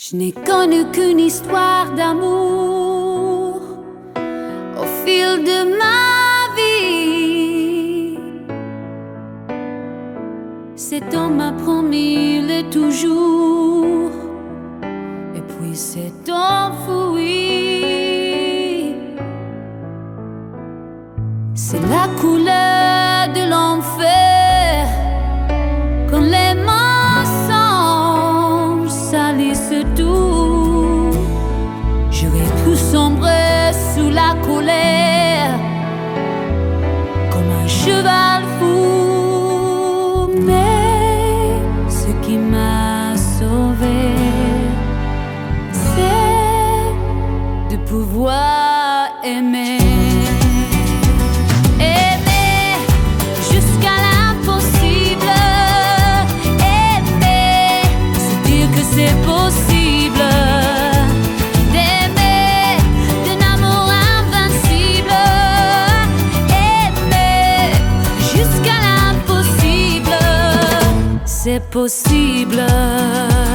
Je n'ai connu qu'une histoire d'amour au fil de ma vie. Cet homme m'a promis le toujours, et puis s'est enfui. C'est la couleur de l'enfer quand les mensonges salissent tout. J'aurais pu sombrer sous la colère comme un cheval fou, mais ce qui m'a sauvé, c'est de pouvoir aimer. C'est possible d'aimer d'un amour invincible, aimer jusqu'à l'impossible, c'est possible.